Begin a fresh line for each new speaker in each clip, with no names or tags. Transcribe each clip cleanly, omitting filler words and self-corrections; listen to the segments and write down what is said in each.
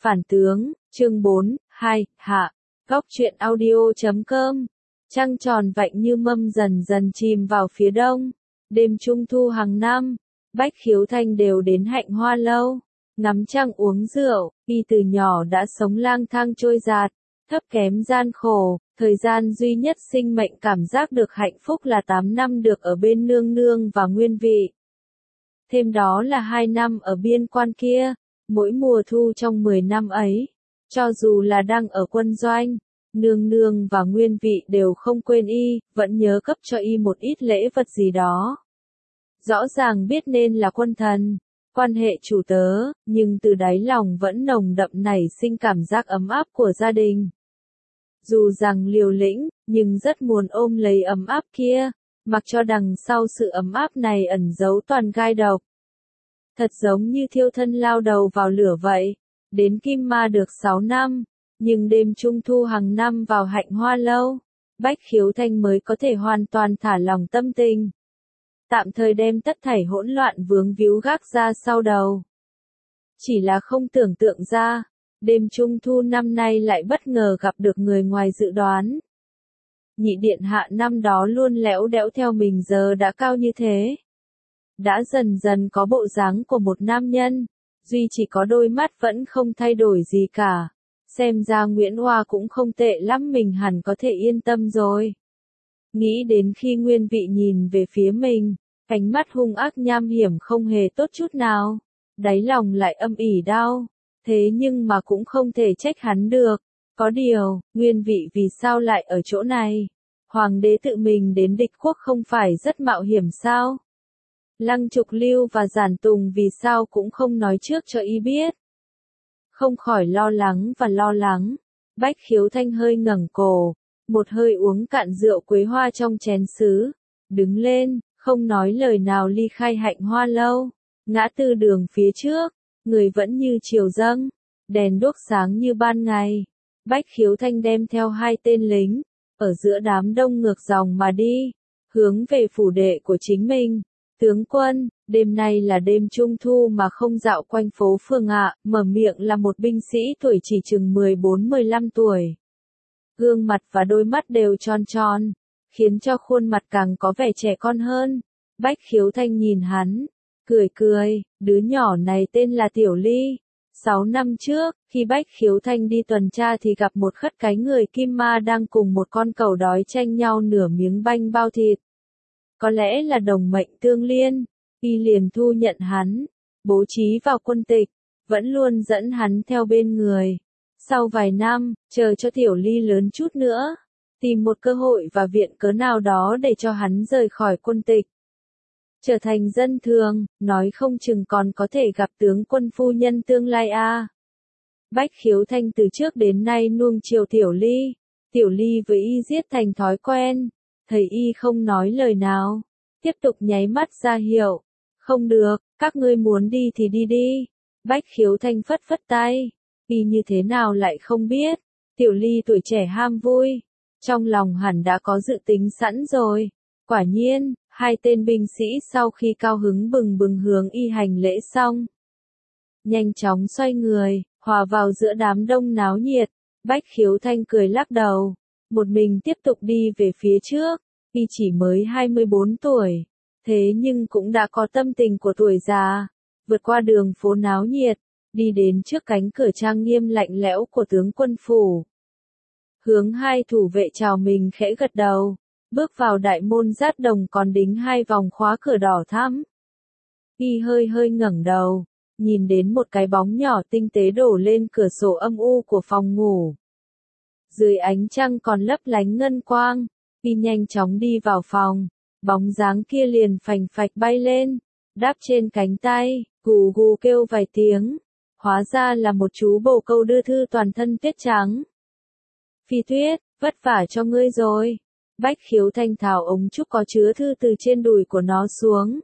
Phản tướng, chương 4, 2, hạ. Góc truyện audio.com. Trăng tròn vạnh như mâm dần dần chìm vào phía đông. Đêm trung thu hàng năm, Bách Khiếu Thanh đều đến Hạnh Hoa Lâu, ngắm trăng uống rượu. Y từ nhỏ đã sống lang thang trôi dạt, thấp kém gian khổ. Thời gian duy nhất sinh mệnh cảm giác được hạnh phúc là 8 năm được ở bên nương nương và nguyên vị. Thêm đó là 2 năm ở biên quan kia. Mỗi mùa thu trong 10 năm ấy, cho dù là đang ở quân doanh, nương nương và nguyên vị đều không quên y, vẫn nhớ cấp cho y một ít lễ vật gì đó. Rõ ràng biết nên là quân thần, quan hệ chủ tớ, nhưng từ đáy lòng vẫn nồng đậm nảy sinh cảm giác ấm áp của gia đình. Dù rằng liều lĩnh, nhưng rất muốn ôm lấy ấm áp kia, mặc cho đằng sau sự ấm áp này ẩn giấu toàn gai độc. Thật giống như thiêu thân lao đầu vào lửa vậy. Đến Kim Ma được 6 năm, nhưng đêm trung thu hàng năm vào Hạnh Hoa Lâu, Bách Khiếu Thanh mới có thể hoàn toàn thả lòng tâm tình. Tạm thời đem tất thảy hỗn loạn vướng víu gác ra sau đầu. Chỉ là không tưởng tượng ra, đêm trung thu năm nay lại bất ngờ gặp được người ngoài dự đoán. Nhị điện hạ năm đó luôn lẽo đẽo theo mình giờ đã cao như thế. Đã dần dần có bộ dáng của một nam nhân, duy chỉ có đôi mắt vẫn không thay đổi gì cả. Xem ra Nguyễn Hoa cũng không tệ lắm, mình hẳn có thể yên tâm rồi. Nghĩ đến khi nguyên vị nhìn về phía mình, ánh mắt hung ác nham hiểm không hề tốt chút nào, đáy lòng lại âm ỉ đau. Thế nhưng mà cũng không thể trách hắn được. Có điều, nguyên vị vì sao lại ở chỗ này? Hoàng đế tự mình đến địch quốc không phải rất mạo hiểm sao? Lăng Trục Lưu và Giản Tùng vì sao cũng không nói trước cho y biết. Không khỏi lo lắng và lo lắng. Bách Khiếu Thanh hơi ngẩng cổ, một hơi uống cạn rượu quế hoa trong chén sứ, đứng lên, không nói lời nào ly khai Hạnh Hoa Lâu. Ngã tư đường phía trước, người vẫn như chiều dâng, đèn đuốc sáng như ban ngày. Bách Khiếu Thanh đem theo 2 tên lính, ở giữa đám đông ngược dòng mà đi, hướng về phủ đệ của chính mình. Tướng quân, đêm nay là đêm trung thu mà không dạo quanh phố phường ạ, mở miệng là một binh sĩ tuổi chỉ chừng 14-15 tuổi. Gương mặt và đôi mắt đều tròn tròn, khiến cho khuôn mặt càng có vẻ trẻ con hơn. Bách Khiếu Thanh nhìn hắn, cười cười, đứa nhỏ này tên là Tiểu Ly. 6 năm trước, khi Bách Khiếu Thanh đi tuần tra thì gặp một khất cái người Kim Ma đang cùng một con cẩu đói tranh nhau nửa miếng banh bao thịt. Có lẽ là đồng mệnh tương liên, y liền thu nhận hắn, bố trí vào quân tịch, vẫn luôn dẫn hắn theo bên người. Sau vài năm, chờ cho Tiểu Ly lớn chút nữa, tìm một cơ hội và viện cớ nào đó để cho hắn rời khỏi quân tịch. Trở thành dân thường, nói không chừng còn có thể gặp tướng quân phu nhân tương lai a. Bách Khiếu Thanh từ trước đến nay nuông chiều Tiểu Ly với y giết thành thói quen. Thấy y không nói lời nào, tiếp tục nháy mắt ra hiệu. Không được, các ngươi muốn đi thì đi đi. Bách Khiếu Thanh phất phất tay. Y như thế nào lại không biết. Tiểu Ly tuổi trẻ ham vui, trong lòng hẳn đã có dự tính sẵn rồi. Quả nhiên, 2 tên binh sĩ sau khi cao hứng bừng bừng hướng y hành lễ xong, nhanh chóng xoay người, hòa vào giữa đám đông náo nhiệt. Bách Khiếu Thanh cười lắc đầu, một mình tiếp tục đi về phía trước. Y chỉ mới 24 tuổi, thế nhưng cũng đã có tâm tình của tuổi già. Vượt qua đường phố náo nhiệt, đi đến trước cánh cửa trang nghiêm lạnh lẽo của tướng quân phủ. Hướng 2 thủ vệ chào mình khẽ gật đầu, bước vào đại môn Dát Đồng còn đính 2 vòng khóa cửa đỏ thắm. Y hơi ngẩng đầu, nhìn đến một cái bóng nhỏ tinh tế đổ lên cửa sổ âm u của phòng ngủ. Dưới ánh trăng còn lấp lánh ngân quang. Y nhanh chóng đi vào phòng, bóng dáng kia liền phành phạch bay lên, đáp trên cánh tay, gù gù kêu vài tiếng. Hóa ra là một chú bồ câu đưa thư toàn thân tuyết trắng. Phi Tuyết, vất vả cho ngươi rồi. Bách Khiếu Thanh tháo ống trúc có chứa thư từ trên đùi của nó xuống,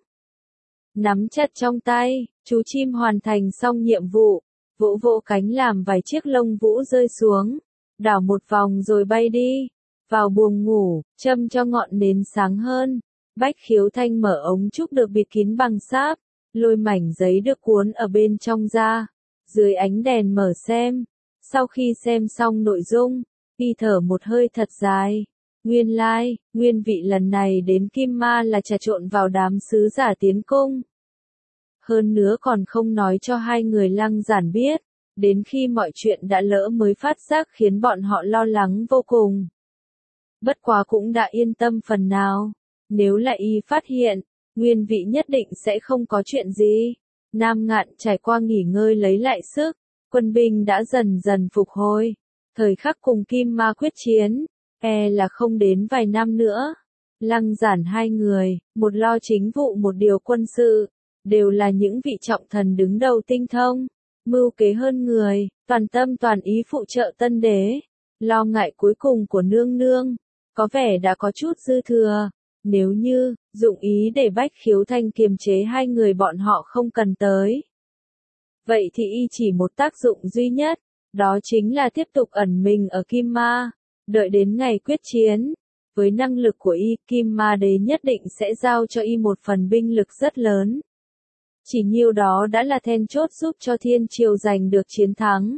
nắm chặt trong tay. Chú chim hoàn thành xong nhiệm vụ, vỗ vỗ cánh làm vài chiếc lông vũ rơi xuống, đảo một vòng rồi bay đi. Vào buồng ngủ, châm cho ngọn nến sáng hơn. Bách Khiếu Thanh mở ống trúc được bịt kín bằng sáp, lôi mảnh giấy được cuốn ở bên trong ra, dưới ánh đèn mở xem. Sau khi xem xong nội dung, y thở một hơi thật dài. Nguyên lai, nguyên vị lần này đến Kim Ma là trà trộn vào đám sứ giả tiến cung. Hơn nữa còn không nói cho hai người Lăng Giản biết, đến khi mọi chuyện đã lỡ mới phát giác khiến bọn họ lo lắng vô cùng. Bất quá cũng đã yên tâm phần nào, nếu lại y phát hiện, nguyên vị nhất định sẽ không có chuyện gì. Nam Ngạn trải qua nghỉ ngơi lấy lại sức, quân binh đã dần dần phục hồi. Thời khắc cùng Kim Ma quyết chiến, là không đến vài năm nữa. Lăng Giản hai người, một lo chính vụ một điều quân sự, đều là những vị trọng thần đứng đầu tinh thông, mưu kế hơn người, toàn tâm toàn ý phụ trợ tân đế. Lo ngại cuối cùng của nương nương, có vẻ đã có chút dư thừa. Nếu như, dụng ý để Bách Khiếu Thanh kiềm chế hai người bọn họ không cần tới. Vậy thì y chỉ một tác dụng duy nhất, đó chính là tiếp tục ẩn mình ở Kim Ma, đợi đến ngày quyết chiến. Với năng lực của y, Kim Ma Đế nhất định sẽ giao cho y một phần binh lực rất lớn. Chỉ nhiêu đó đã là then chốt giúp cho Thiên Triều giành được chiến thắng.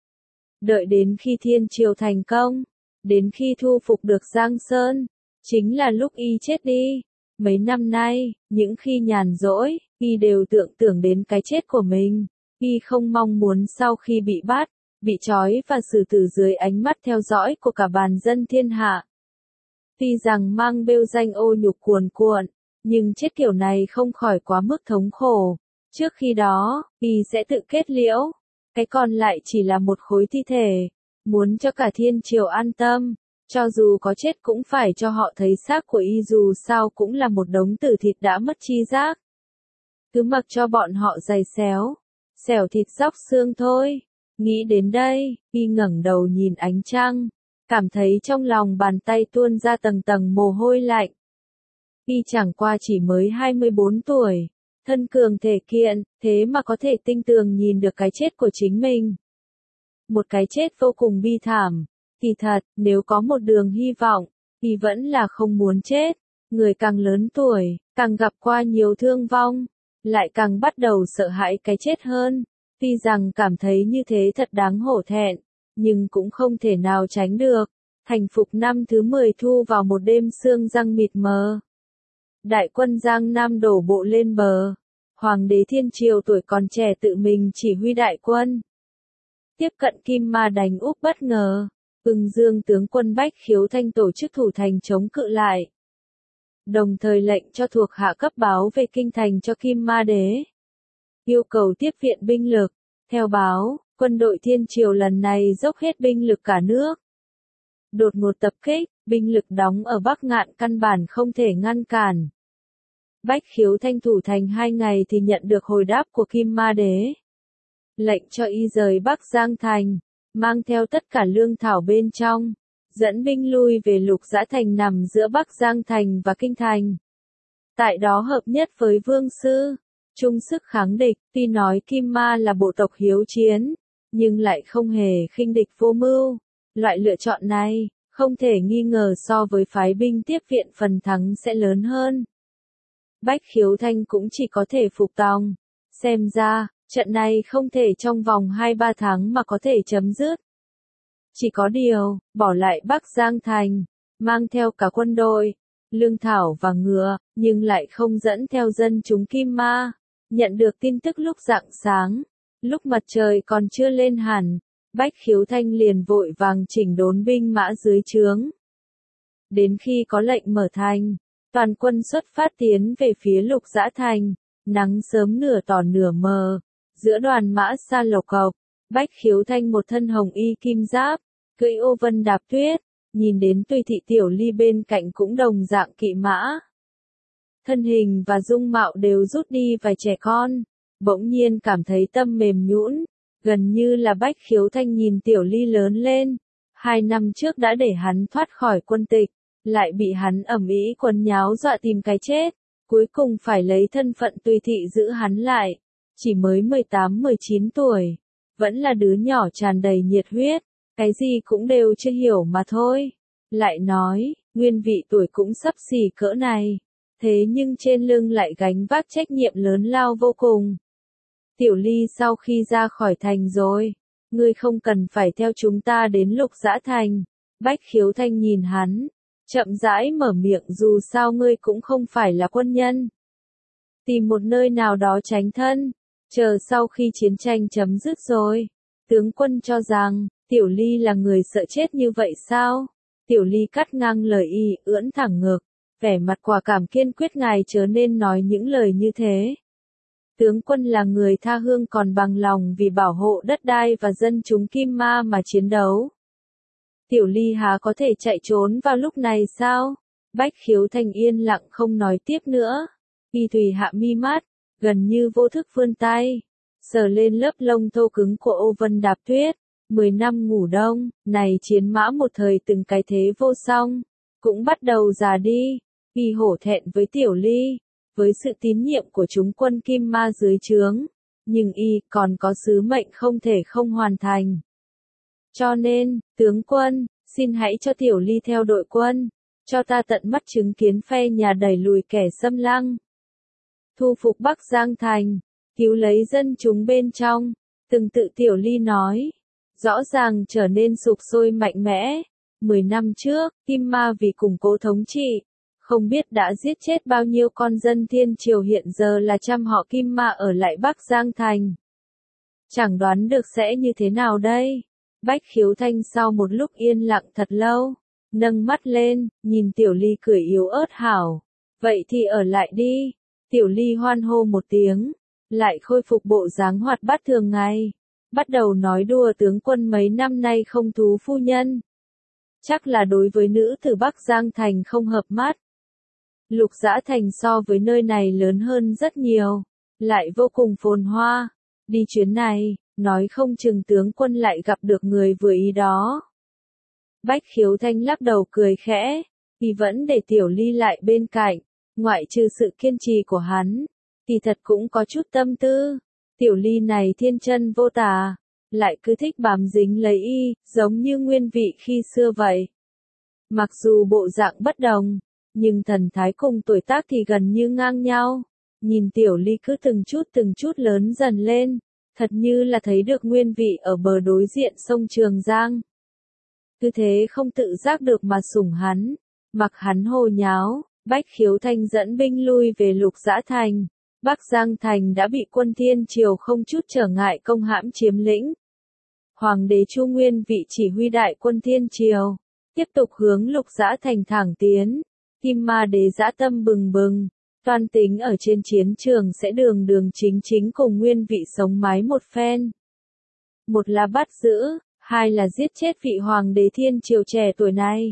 Đợi đến khi Thiên Triều thành công, đến khi thu phục được Giang Sơn, chính là lúc y chết đi. Mấy năm nay, những khi nhàn rỗi, y đều tưởng đến cái chết của mình. Y không mong muốn sau khi bị bắt, bị trói và xử tử dưới ánh mắt theo dõi của cả bàn dân thiên hạ. Tuy rằng mang bêu danh ô nhục cuồn cuộn, nhưng chết kiểu này không khỏi quá mức thống khổ. Trước khi đó, y sẽ tự kết liễu, cái còn lại chỉ là một khối thi thể. Muốn cho cả Thiên Triều an tâm, cho dù có chết cũng phải cho họ thấy xác của y, dù sao cũng là một đống tử thịt đã mất chi giác. Cứ mặc cho bọn họ giày xẻo thịt róc xương thôi. Nghĩ đến đây, y ngẩng đầu nhìn ánh trăng, cảm thấy trong lòng bàn tay tuôn ra tầng tầng mồ hôi lạnh. Y chẳng qua chỉ mới 24 tuổi, thân cường thể kiện, thế mà có thể tinh tường nhìn được cái chết của chính mình. Một cái chết vô cùng bi thảm. Kỳ thật, nếu có một đường hy vọng, y vẫn là không muốn chết. Người càng lớn tuổi, càng gặp qua nhiều thương vong, lại càng bắt đầu sợ hãi cái chết hơn. Tuy rằng cảm thấy như thế thật đáng hổ thẹn, nhưng cũng không thể nào tránh được. Thành phục năm thứ 10 thu vào một đêm sương răng mịt mờ. Đại quân Giang Nam đổ bộ lên bờ. Hoàng đế Thiên Triều tuổi còn trẻ tự mình chỉ huy đại quân. Tiếp cận Kim Ma đánh úp bất ngờ. Ưng Dương tướng quân Bách Khiếu Thanh tổ chức thủ thành chống cự lại. Đồng thời lệnh cho thuộc hạ cấp báo về kinh thành cho Kim Ma Đế. Yêu cầu tiếp viện binh lực. Theo báo, quân đội Thiên Triều lần này dốc hết binh lực cả nước. Đột ngột tập kích, binh lực đóng ở Bắc Ngạn căn bản không thể ngăn cản. Bách Khiếu Thanh thủ thành 2 ngày thì nhận được hồi đáp của Kim Ma Đế. Lệnh cho y rời Bắc Giang Thành, mang theo tất cả lương thảo bên trong, dẫn binh lui về Lục Giã Thành nằm giữa Bắc Giang Thành và Kinh Thành. Tại đó hợp nhất với Vương Sư, chung sức kháng địch. Tuy nói Kim Ma là bộ tộc hiếu chiến, nhưng lại không hề khinh địch vô mưu. Loại lựa chọn này, không thể nghi ngờ so với phái binh tiếp viện phần thắng sẽ lớn hơn. Bách Khiếu Thanh cũng chỉ có thể phục tòng. Xem ra, trận này không thể trong vòng 2-3 tháng mà có thể chấm dứt. Chỉ có điều, bỏ lại Bắc Giang Thành, mang theo cả quân đội, lương thảo và ngựa, nhưng lại không dẫn theo dân chúng Kim Ma. Nhận được tin tức lúc rạng sáng, lúc mặt trời còn chưa lên hẳn, Bách Khiếu Thanh liền vội vàng chỉnh đốn binh mã dưới trướng. Đến khi có lệnh mở thành, toàn quân xuất phát tiến về phía Lục Giã Thành, nắng sớm nửa tỏ nửa mờ, giữa đoàn mã xa lộc cộc, Bách Khiếu Thanh một thân hồng y kim giáp, cưỡi ô vân đạp tuyết, nhìn đến Tùy Thị Tiểu Ly bên cạnh cũng đồng dạng kỵ mã. Thân hình và dung mạo đều rút đi vài trẻ con, bỗng nhiên cảm thấy tâm mềm nhũn, gần như là Bách Khiếu Thanh nhìn Tiểu Ly lớn lên. 2 năm trước đã để hắn thoát khỏi quân tịch, lại bị hắn ầm ĩ quần nháo dọa tìm cái chết, cuối cùng phải lấy thân phận Tùy Thị giữ hắn lại. Chỉ mới 18-19 tuổi, vẫn là đứa nhỏ tràn đầy nhiệt huyết, cái gì cũng đều chưa hiểu mà thôi. Lại nói, nguyên vị tuổi cũng sắp xỉ cỡ này, thế nhưng trên lưng lại gánh vác trách nhiệm lớn lao vô cùng. Tiểu Ly sau khi ra khỏi thành rồi, ngươi không cần phải theo chúng ta đến Lục Dã Thành. Bách Khiếu Thanh nhìn hắn, chậm rãi mở miệng, dù sao ngươi cũng không phải là quân nhân. Tìm một nơi nào đó tránh thân, chờ sau khi chiến tranh chấm dứt rồi. Tướng quân cho rằng, Tiểu Ly là người sợ chết như vậy sao? Tiểu Ly cắt ngang lời y, ưỡn thẳng ngực, vẻ mặt quả cảm kiên quyết, ngài chớ nên nói những lời như thế. Tướng quân là người tha hương còn bằng lòng vì bảo hộ đất đai và dân chúng Kim Ma mà chiến đấu. Tiểu Ly há có thể chạy trốn vào lúc này sao? Bách Khiếu Thanh yên lặng không nói tiếp nữa. Y Thùy hạ mi mắt, gần như vô thức vươn tay, sờ lên lớp lông thô cứng của Ô Vân Đạp Tuyết. 10 năm ngủ đông, này chiến mã một thời từng cái thế vô song, cũng bắt đầu già đi. Y hổ thẹn với Tiểu Ly, với sự tín nhiệm của chúng quân Kim Ma dưới trướng, nhưng y còn có sứ mệnh không thể không hoàn thành. Cho nên, tướng quân, xin hãy cho Tiểu Ly theo đội quân, cho ta tận mắt chứng kiến phe nhà đẩy lùi kẻ xâm lăng, thu phục Bắc Giang Thành, cứu lấy dân chúng bên trong. Từng tự Tiểu Ly nói, rõ ràng trở nên sục sôi mạnh mẽ. 10 năm trước, Kim Ma vì củng cố thống trị, không biết đã giết chết bao nhiêu con dân Thiên Triều, hiện giờ là trăm họ Kim Ma ở lại Bắc Giang Thành. Chẳng đoán được sẽ như thế nào đây? Bách Khiếu Thanh sau một lúc yên lặng thật lâu, nâng mắt lên, nhìn Tiểu Ly cười yếu ớt hảo. Vậy thì ở lại đi. Tiểu Ly hoan hô một tiếng, lại khôi phục bộ dáng hoạt bát thường ngày. Bắt đầu nói đùa, tướng quân mấy năm nay không thú phu nhân. Chắc là đối với nữ từ Bắc Giang Thành không hợp mắt. Lục Dã Thành so với nơi này lớn hơn rất nhiều, lại vô cùng phồn hoa. Đi chuyến này, nói không chừng tướng quân lại gặp được người vừa ý đó. Bách Khiếu Thanh lắc đầu cười khẽ, thì vẫn để Tiểu Ly lại bên cạnh, ngoại trừ sự kiên trì của hắn, thì thật cũng có chút tâm tư. Tiểu Ly này thiên chân vô tà, lại cứ thích bám dính lấy y, giống như Nguyên Vị khi xưa vậy. Mặc dù bộ dạng bất đồng, nhưng thần thái cùng tuổi tác thì gần như ngang nhau. Nhìn Tiểu Ly cứ từng chút lớn dần lên, thật như là thấy được Nguyên Vị ở bờ đối diện sông Trường Giang. Cứ thế không tự giác được mà sủng hắn, mặc hắn hồ nháo. Bách Khiếu Thanh dẫn binh lui về Lục Dã Thành. Bắc Giang Thành đã bị quân Thiên Triều không chút trở ngại công hãm chiếm lĩnh. Hoàng đế Chu Nguyên Vị chỉ huy đại quân Thiên Triều, tiếp tục hướng Lục Dã Thành thẳng tiến. Kim Ma đế dã tâm bừng bừng, toan tính ở trên chiến trường sẽ đường đường chính chính cùng Nguyên Vị sống mái một phen. Một là bắt giữ, hai là giết chết vị hoàng đế Thiên Triều trẻ tuổi này.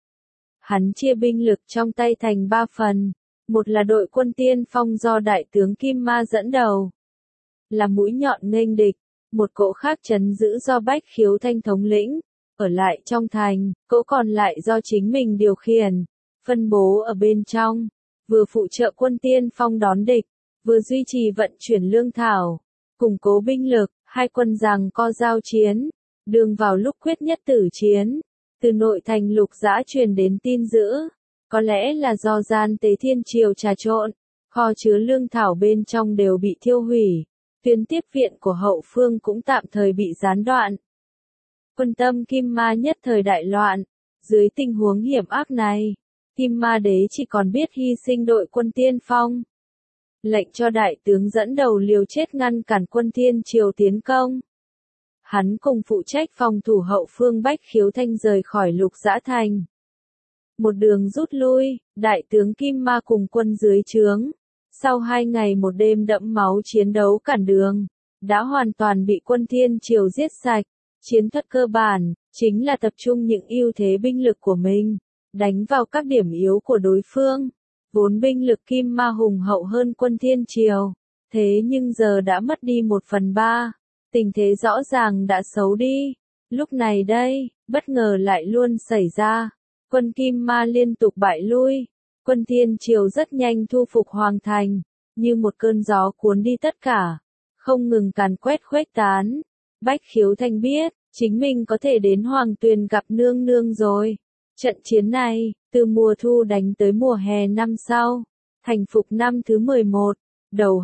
Hắn chia binh lực trong tay thành 3 phần. Một là đội quân tiên phong do đại tướng Kim Ma dẫn đầu, là mũi nhọn nghênh địch. Một cỗ khác trấn giữ do Bách Khiếu Thanh thống lĩnh, ở lại trong thành. Cỗ còn lại do chính mình điều khiển, phân bố ở bên trong, vừa phụ trợ quân tiên phong đón địch, vừa duy trì vận chuyển lương thảo, củng cố binh lực. Hai quân giằng co giao chiến, đường vào lúc quyết nhất tử chiến. Từ nội thành Lục Dã truyền đến tin dữ, có lẽ là do gian tế Thiên Triều trà trộn, kho chứa lương thảo bên trong đều bị thiêu hủy, tuyến tiếp viện của hậu phương cũng tạm thời bị gián đoạn. Quân tâm Kim Ma nhất thời đại loạn. Dưới tình huống hiểm ác này, Kim Ma đế chỉ còn biết hy sinh đội quân tiên phong, lệnh cho đại tướng dẫn đầu liều chết ngăn cản quân Thiên Triều tiến công. Hắn cùng phụ trách phòng thủ hậu phương. Bách Khiếu Thanh rời khỏi Lục Dã Thành. Một đường rút lui, đại tướng Kim Ma cùng quân dưới trướng, sau 2 ngày một đêm đẫm máu chiến đấu cản đường, đã hoàn toàn bị quân Thiên Triều giết sạch. Chiến thuật cơ bản, chính là tập trung những ưu thế binh lực của mình, đánh vào các điểm yếu của đối phương. Vốn binh lực Kim Ma hùng hậu hơn quân Thiên Triều, thế nhưng giờ đã mất đi 1/3. Tình thế rõ ràng đã xấu đi. Lúc này đây, bất ngờ lại luôn xảy ra. Quân Kim Ma liên tục bại lui. Quân Thiên Triều rất nhanh thu phục Hoàng Thành, như một cơn gió cuốn đi tất cả, không ngừng càn quét khuếch tán. Bách Khiếu Thanh biết, chính mình có thể đến Hoàng Tuyền gặp nương nương rồi. Trận chiến này, từ mùa thu đánh tới mùa hè năm sau, thành phục năm thứ 11, đầu hạ,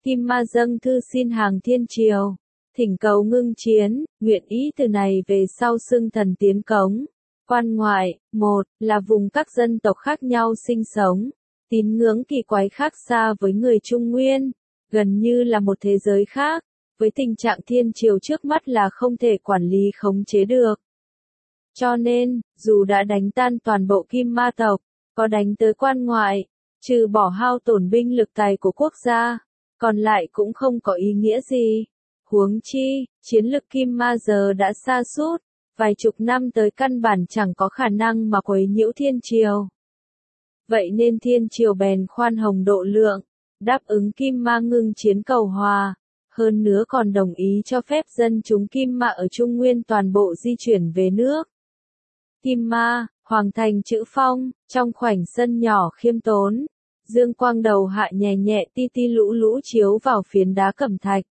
Kim Ma dâng thư xin hàng thiên triều, thỉnh cầu ngưng chiến, nguyện ý từ này về sau xưng thần tiến cống. Quan ngoại, một là vùng các dân tộc khác nhau sinh sống, tín ngưỡng kỳ quái khác xa với người Trung Nguyên, gần như là một thế giới khác, với tình trạng thiên triều trước mắt là không thể quản lý khống chế được. Cho nên, dù đã đánh tan toàn bộ Kim Ma tộc, có đánh tới quan ngoại, trừ bỏ hao tổn binh lực tài của quốc gia, còn lại cũng không có ý nghĩa gì. Huống chi, chiến lực Kim Ma giờ đã sa sút, vài chục năm tới căn bản chẳng có khả năng mà quấy nhiễu thiên triều. Vậy nên thiên triều bèn khoan hồng độ lượng, đáp ứng Kim Ma ngưng chiến cầu hòa, hơn nữa còn đồng ý cho phép dân chúng Kim Ma ở Trung Nguyên toàn bộ di chuyển về nước. Kim Ma, hoàng thành chữ phong, trong khoảnh sân nhỏ khiêm tốn, dương quang đầu hạ nhẹ nhẹ ti ti lũ lũ chiếu vào phiến đá cẩm thạch.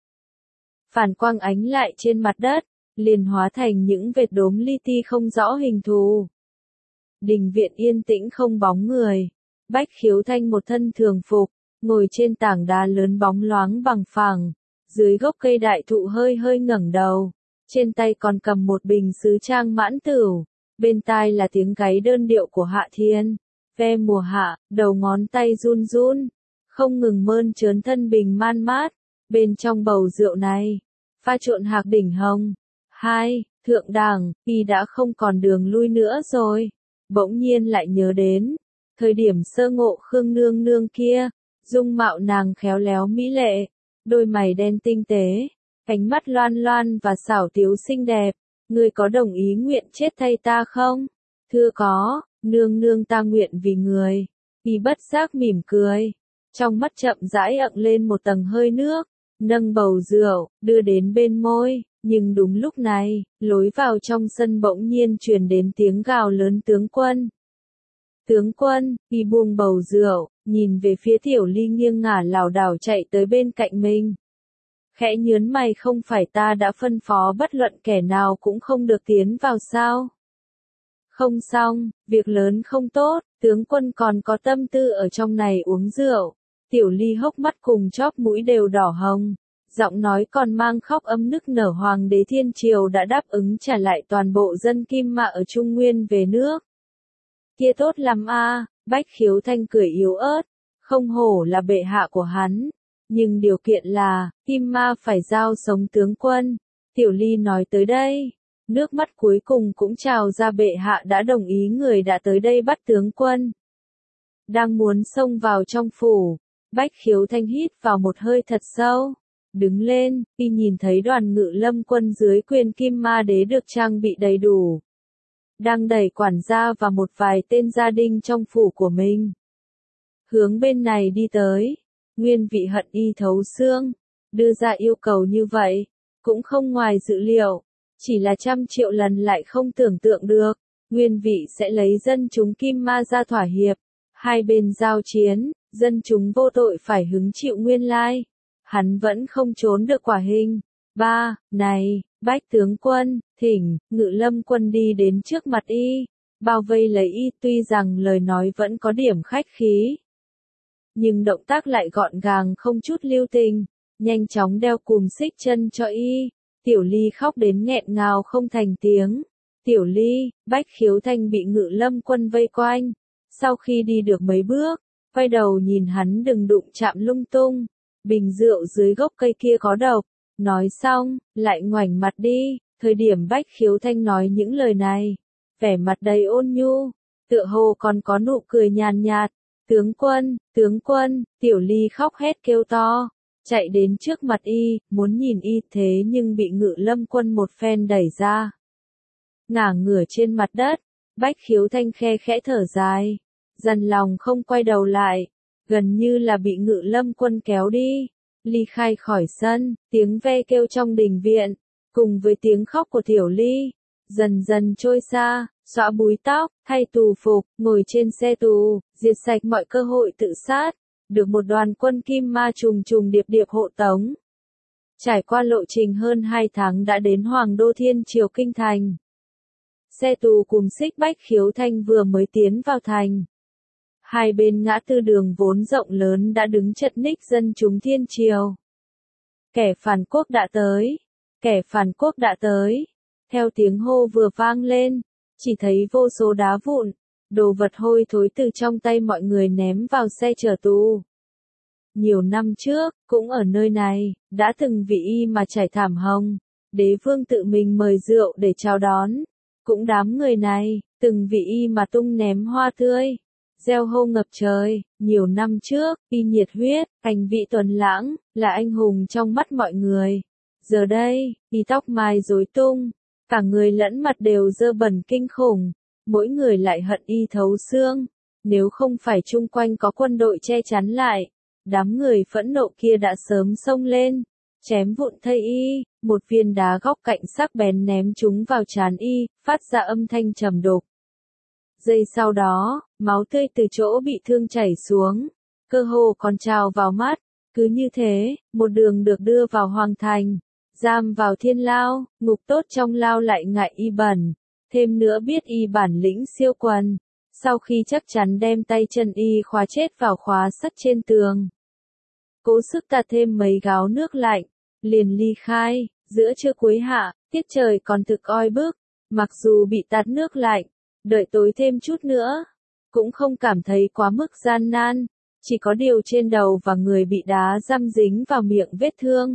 Phản quang ánh lại trên mặt đất, liền hóa thành những vệt đốm li ti không rõ hình thù. Đình viện yên tĩnh không bóng người, Bách Khiếu Thanh một thân thường phục, ngồi trên tảng đá lớn bóng loáng bằng phẳng, dưới gốc cây đại thụ hơi hơi ngẩng đầu, trên tay còn cầm một bình sứ trang mãn tửu, bên tai là tiếng gáy đơn điệu của Hạ Thiên, ve mùa hạ, đầu ngón tay run run, không ngừng mơn trớn thân bình man mát, bên trong bầu rượu này, pha trộn hạc đỉnh hồng. Hai, thượng đẳng, y đã không còn đường lui nữa rồi, bỗng nhiên lại nhớ đến, thời điểm sơ ngộ Khương nương nương kia, dung mạo nàng khéo léo mỹ lệ, đôi mày đen tinh tế, ánh mắt loan loan và xảo tiếu xinh đẹp, ngươi có đồng ý nguyện chết thay ta không? Thưa có, nương nương ta nguyện vì người. Y bất giác mỉm cười, trong mắt chậm rãi ẩn lên một tầng hơi nước, nâng bầu rượu, đưa đến bên môi, nhưng đúng lúc này, lối vào trong sân bỗng nhiên truyền đến tiếng gào lớn tướng quân. Tướng quân, Y buông bầu rượu, nhìn về phía Tiểu Ly nghiêng ngả lảo đảo chạy tới bên cạnh mình. Khẽ nhớn mày, không phải ta đã phân phó bất luận kẻ nào cũng không được tiến vào sao? Không xong, việc lớn không tốt, tướng quân còn có tâm tư ở trong này uống rượu. Tiểu Ly hốc mắt cùng chóp mũi đều đỏ hồng, giọng nói còn mang khóc ấm nức nở. Hoàng đế thiên triều đã đáp ứng trả lại toàn bộ dân Kim Ma ở Trung Nguyên về nước. Kia tốt lắm a, Bách Khiếu Thanh cười yếu ớt, không hổ là bệ hạ của hắn, nhưng điều kiện là, Kim Ma phải giao sống tướng quân. Tiểu Ly nói tới đây, nước mắt cuối cùng cũng trào ra, bệ hạ đã đồng ý, người đã tới đây bắt tướng quân. Đang muốn xông vào trong phủ, Bách Khiếu Thanh hít vào một hơi thật sâu, đứng lên, khi nhìn thấy đoàn ngự lâm quân dưới quyền Kim Ma đế được trang bị đầy đủ, đang đẩy quản gia và một vài tên gia đình trong phủ của mình hướng bên này đi tới. Nguyên vị hận y thấu xương, đưa ra yêu cầu như vậy, cũng không ngoài dự liệu, chỉ là 100 triệu lần lại không tưởng tượng được, Nguyên vị sẽ lấy dân chúng Kim Ma ra thỏa hiệp, hai bên giao chiến, dân chúng vô tội phải hứng chịu nguyên lai, hắn vẫn không trốn được quả hình. Ba, này, Bách tướng quân, thỉnh, ngự lâm quân đi đến trước mặt y, bao vây lấy y, tuy rằng lời nói vẫn có điểm khách khí, nhưng động tác lại gọn gàng không chút lưu tình, nhanh chóng đeo cùm xích chân cho y. Tiểu Ly khóc đến nghẹn ngào không thành tiếng. Tiểu Ly, Bách Khiếu Thanh bị ngự lâm quân vây quanh, sau khi đi được mấy bước, quay đầu nhìn hắn đừng đụng chạm lung tung, bình rượu dưới gốc cây kia có độc, nói xong, lại ngoảnh mặt đi. Thời điểm Bách Khiếu Thanh nói những lời này, vẻ mặt đầy ôn nhu, tựa hồ còn có nụ cười nhàn nhạt. Tướng quân, Tiểu Ly khóc hét kêu to, chạy đến trước mặt y, muốn nhìn y, thế nhưng bị ngự lâm quân một phen đẩy ra. Ngả ngửa trên mặt đất, Bách Khiếu Thanh khe khẽ thở dài, dằn lòng không quay đầu lại, gần như là bị ngự lâm quân kéo đi, ly khai khỏi sân. Tiếng ve kêu trong đình viện, cùng với tiếng khóc của Tiểu Ly, dần dần trôi xa. Xõa búi tóc, thay tù phục, ngồi trên xe tù, diệt sạch mọi cơ hội tự sát, được một đoàn quân Kim Ma trùng trùng điệp điệp hộ tống. Trải qua lộ trình hơn 2 tháng đã đến Hoàng đô Thiên Triều Kinh Thành. Xe tù cùng xích Bách Khiếu Thanh vừa mới tiến vào thành. Hai bên ngã tư đường vốn rộng lớn đã đứng chật ních dân chúng Thiên Triều. Kẻ phản quốc đã tới, kẻ phản quốc đã tới. Theo tiếng hô vừa vang lên, chỉ thấy vô số đá vụn, đồ vật hôi thối từ trong tay mọi người ném vào xe chở tù. Nhiều năm trước, cũng ở nơi này, đã từng vì y mà trải thảm hồng, đế vương tự mình mời rượu để chào đón. Cũng đám người này, từng vì y mà tung ném hoa tươi, gieo hô ngập trời. Nhiều năm trước, y nhiệt huyết, hành vị tuấn lãng, là anh hùng trong mắt mọi người. Giờ đây, y tóc mai rối tung, cả người lẫn mặt đều dơ bẩn kinh khủng, mỗi người lại hận y thấu xương. Nếu không phải chung quanh có quân đội che chắn lại, đám người phẫn nộ kia đã sớm xông lên, chém vụn thây y. Một viên đá góc cạnh sắc bén ném trúng vào trán y, phát ra âm thanh trầm đục. Giây sau đó, máu tươi từ chỗ bị thương chảy xuống, cơ hồ còn trào vào mắt. Cứ như thế, một đường được đưa vào hoàng thành, giam vào thiên lao. Ngục tốt trong lao lại ngại y bẩn, thêm nữa biết y bản lĩnh siêu quần. Sau khi chắc chắn đem tay chân y khóa chết vào khóa sắt trên tường, cố sức tạt thêm mấy gáo nước lạnh, liền ly khai. Giữa trưa cuối hạ, tiết trời còn thực oi bức, mặc dù bị tạt nước lạnh, đợi tối thêm chút nữa, cũng không cảm thấy quá mức gian nan, chỉ có điều trên đầu và người bị đá giam dính vào miệng vết thương.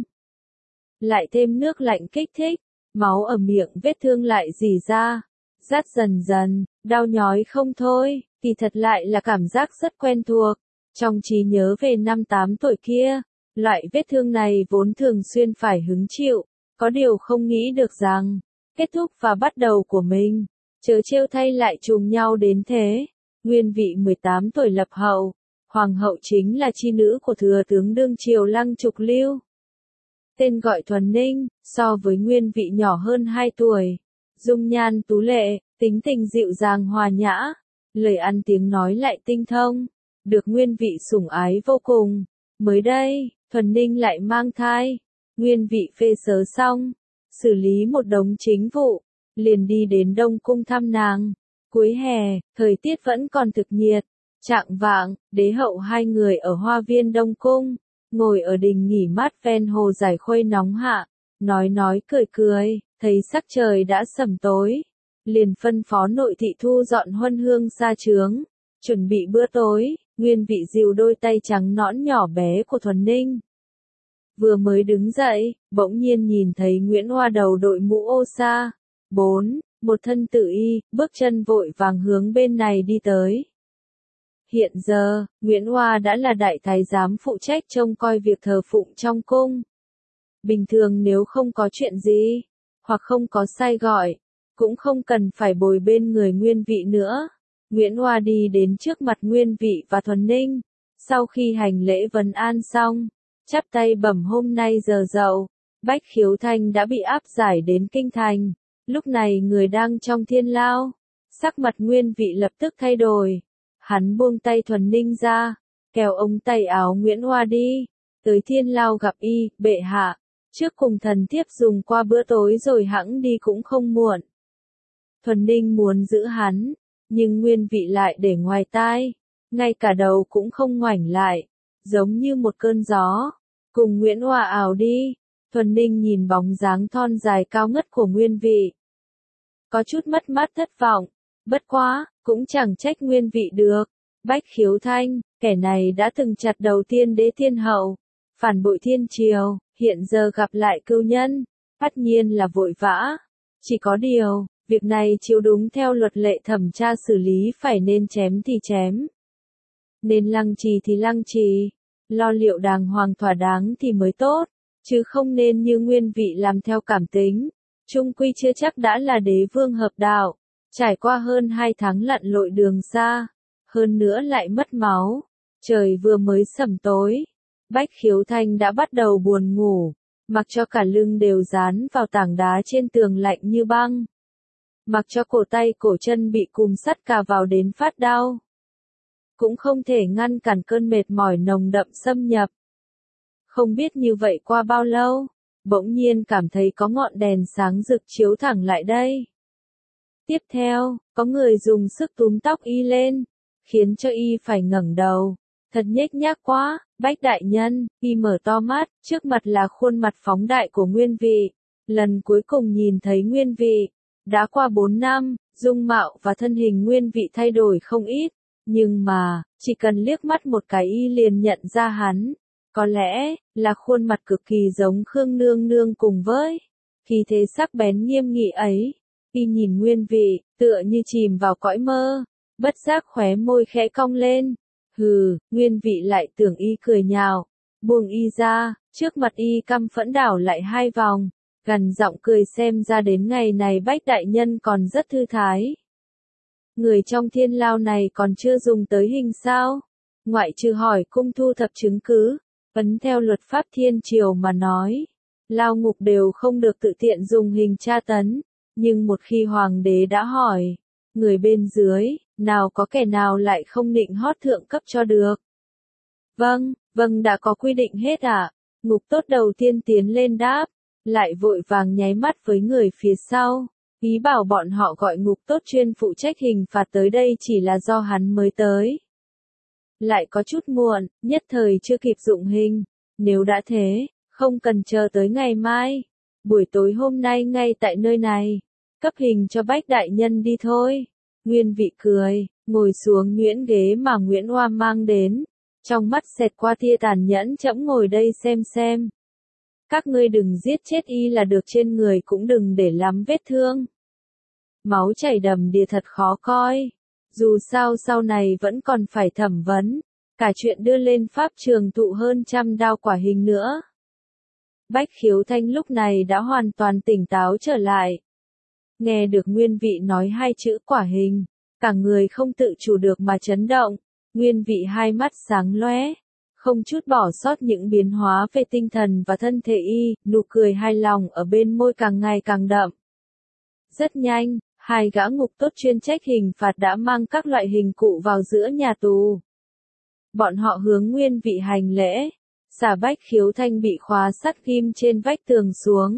Lại thêm nước lạnh kích thích, máu ở miệng vết thương lại rỉ ra, rát dần dần, đau nhói không thôi. Kỳ thật lại là cảm giác rất quen thuộc, trong trí nhớ về năm 8 tuổi kia, loại vết thương này vốn thường xuyên phải hứng chịu, có điều không nghĩ được rằng, kết thúc và bắt đầu của mình, chớ trêu thay lại trùng nhau đến thế. Nguyên Vị 18 tuổi lập hậu, hoàng hậu chính là chi nữ của thừa tướng đương triều Lăng Trục Lưu. Tên gọi Thuần Ninh, so với Nguyên Vị nhỏ hơn 2 tuổi, dung nhan tú lệ, tính tình dịu dàng hòa nhã, lời ăn tiếng nói lại tinh thông, được Nguyên Vị sủng ái vô cùng. Mới đây, Thuần Ninh lại mang thai, Nguyên Vị phê sớ xong, xử lý một đống chính vụ, liền đi đến Đông Cung thăm nàng. Cuối hè, thời tiết vẫn còn thực nhiệt, chạng vạng, đế hậu hai người ở hoa viên Đông Cung, ngồi ở đình nghỉ mát ven hồ giải khuây nóng hạ, nói cười cười, thấy sắc trời đã sẩm tối, liền phân phó nội thị thu dọn huân hương xa trướng, chuẩn bị bữa tối. Nguyên Vị dìu đôi tay trắng nõn nhỏ bé của Thuần Ninh. Vừa mới đứng dậy, bỗng nhiên nhìn thấy Nguyễn Hoa đầu đội mũ ô sa, một thân tự y, bước chân vội vàng hướng bên này đi tới. Hiện giờ, Nguyễn Hoa đã là đại thái giám phụ trách trông coi việc thờ phụng trong cung. Bình thường nếu không có chuyện gì, hoặc không có sai gọi, cũng không cần phải bồi bên người Nguyên Vị nữa. Nguyễn Hoa đi đến trước mặt Nguyên Vị và Thuần Ninh, sau khi hành lễ vấn an xong, chắp tay bẩm hôm nay giờ dậu, Bách Khiếu Thanh đã bị áp giải đến kinh thành, lúc này người đang trong thiên lao. Sắc mặt Nguyên Vị lập tức thay đổi, hắn buông tay Thuần Ninh ra, kéo ống tay áo Nguyễn Hoa đi, tới thiên lao gặp y, bệ hạ, trước cùng thần thiếp dùng qua bữa tối rồi hẵng đi cũng không muộn. Thuần Ninh muốn giữ hắn, nhưng Nguyên Vị lại để ngoài tai, ngay cả đầu cũng không ngoảnh lại, giống như một cơn gió, cùng Nguyễn Hoa ảo đi. Thuần Ninh nhìn bóng dáng thon dài cao ngất của Nguyên Vị, có chút mất mát thất vọng, bất quá, cũng chẳng trách Nguyên Vị được. Bách Khiếu Thanh, kẻ này đã từng chặt đầu tiên đế thiên hậu, phản bội thiên triều, hiện giờ gặp lại cưu nhân, tất nhiên là vội vã. Chỉ có điều, việc này chiếu đúng theo luật lệ thẩm tra xử lý, phải nên chém thì chém, nên lăng trì thì lăng trì, lo liệu đàng hoàng thỏa đáng thì mới tốt, chứ không nên như Nguyên Vị làm theo cảm tính. Chung quy chưa chắc đã là đế vương hợp đạo, trải qua hơn 2 tháng lặn lội đường xa, hơn nữa lại mất máu. Trời vừa mới sẩm tối, Bách Khiếu Thanh đã bắt đầu buồn ngủ, mặc cho cả lưng đều dán vào tảng đá trên tường lạnh như băng, mặc cho cổ tay cổ chân bị cùm sắt cà vào đến phát đau, cũng không thể ngăn cản cơn mệt mỏi nồng đậm xâm nhập. Không biết như vậy qua bao lâu, bỗng nhiên cảm thấy có ngọn đèn sáng rực chiếu thẳng lại đây. Tiếp theo, có người dùng sức túm tóc y lên, khiến cho y phải ngẩng đầu, thật nhếch nhác quá. Bách đại nhân, y mở to mắt, trước mặt là khuôn mặt phóng đại của Nguyên Vị. Lần cuối cùng nhìn thấy Nguyên Vị, đã qua 4 năm, dung mạo và thân hình Nguyên Vị thay đổi không ít, nhưng mà, chỉ cần liếc mắt một cái y liền nhận ra hắn. Có lẽ, là khuôn mặt cực kỳ giống Khương Nương Nương cùng với khí thế sắc bén nghiêm nghị ấy. Y nhìn Nguyên Vị, tựa như chìm vào cõi mơ, bất giác khóe môi khẽ cong lên. Hừ, Nguyên Vị lại tưởng y cười nhạo, buông y ra, trước mặt y căm phẫn đảo lại 2 vòng, gằn giọng cười xem ra đến ngày này Bách đại nhân còn rất thư thái. Người trong thiên lao này còn chưa dùng tới hình sao? Ngoại trừ hỏi cung thu thập chứng cứ, ấn theo luật pháp thiên triều mà nói, lao ngục đều không được tự tiện dùng hình tra tấn, nhưng một khi hoàng đế đã hỏi, người bên dưới, nào có kẻ nào lại không định hót thượng cấp cho được. Vâng, đã có quy định hết ạ. Ngục tốt đầu tiên tiến lên đáp, lại vội vàng nháy mắt với người phía sau, ý bảo bọn họ gọi ngục tốt chuyên phụ trách hình phạt tới đây chỉ là do hắn mới tới. Lại có chút muộn, nhất thời chưa kịp dụng hình, nếu đã thế, không cần chờ tới ngày mai, buổi tối hôm nay ngay tại nơi này, cấp hình cho Bách đại nhân đi thôi. Nguyên Vị cười, ngồi xuống nhuyễn ghế mà Nguyễn Oa mang đến, trong mắt xẹt qua tia tàn nhẫn, trẫm ngồi đây xem. Các ngươi đừng giết chết y là được, trên người cũng đừng để lắm vết thương. Máu chảy đầm đìa thật khó coi. Dù sao sau này vẫn còn phải thẩm vấn, cả chuyện đưa lên pháp trường thụ hơn 100 đao quả hình nữa. Bách Khiếu Thanh lúc này đã hoàn toàn tỉnh táo trở lại. Nghe được Nguyên Vị nói 2 chữ quả hình, cả người không tự chủ được mà chấn động. Nguyên Vị 2 mắt sáng lóe, không chút bỏ sót những biến hóa về tinh thần và thân thể y, nụ cười hài lòng ở bên môi càng ngày càng đậm. Rất nhanh, 2 gã ngục tốt chuyên trách hình phạt đã mang các loại hình cụ vào giữa nhà tù. Bọn họ hướng Nguyên Vị hành lễ, xả Bách Khiếu Thanh bị khóa sắt ghim trên vách tường xuống.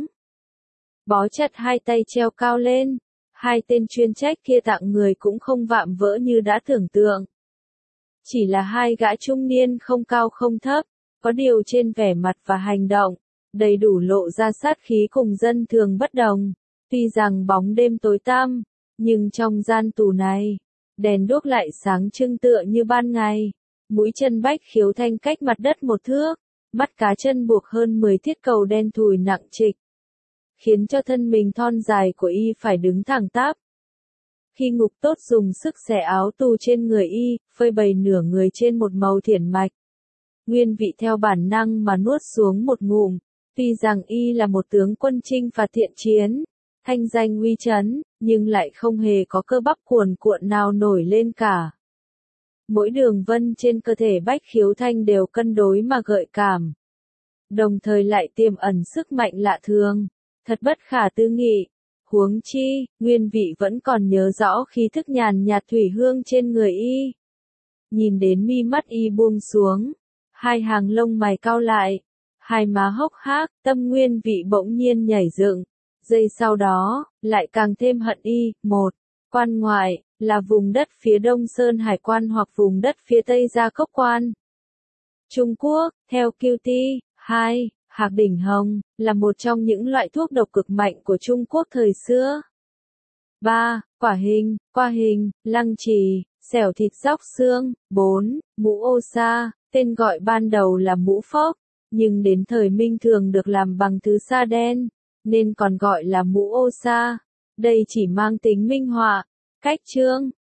Bó chặt 2 tay treo cao lên, 2 tên chuyên trách kia tặng người cũng không vạm vỡ như đã tưởng tượng. Chỉ là 2 gã trung niên không cao không thấp, có điều trên vẻ mặt và hành động, đầy đủ lộ ra sát khí cùng dân thường bất đồng. Tuy rằng bóng đêm tối tăm, nhưng trong gian tù này, đèn đuốc lại sáng trưng tựa như ban ngày. Mũi chân Bách Khiếu Thanh cách mặt đất 1 thước, mắt cá chân buộc hơn 10 thiết cầu đen thùi nặng trịch, khiến cho thân mình thon dài của y phải đứng thẳng tắp. Khi ngục tốt dùng sức xẻ áo tù trên người y, phơi bày nửa người trên một màu thiển mạch. Nguyên Vị theo bản năng mà nuốt xuống một ngụm, tuy rằng y là một tướng quân chinh và thiện chiến, thanh danh uy chấn, nhưng lại không hề có cơ bắp cuồn cuộn nào nổi lên cả. Mỗi đường vân trên cơ thể Bách Khiếu Thanh đều cân đối mà gợi cảm, đồng thời lại tiềm ẩn sức mạnh lạ thường, thật bất khả tư nghị. Huống chi, Nguyên Vị vẫn còn nhớ rõ khí thức nhàn nhạt thủy hương trên người y. Nhìn đến mi mắt y buông xuống, 2 hàng lông mày cau lại, 2 má hốc hác, tâm Nguyên Vị bỗng nhiên nhảy dựng. Giây sau đó, lại càng thêm hận y. 1. Quan ngoại, là vùng đất phía đông Sơn Hải quan hoặc vùng đất phía tây Gia Cốc quan. Trung Quốc, theo QT. 2. Hạc đỉnh hồng, là một trong những loại thuốc độc cực mạnh của Trung Quốc thời xưa. 3. Quả hình, qua hình, lăng trì, xẻo thịt róc xương. 4. Mũ ô sa, tên gọi ban đầu là mũ phốc, nhưng đến thời Minh thường được làm bằng thứ sa đen, nên còn gọi là mũ ô sa. Đây chỉ mang tính minh họa, cách chương,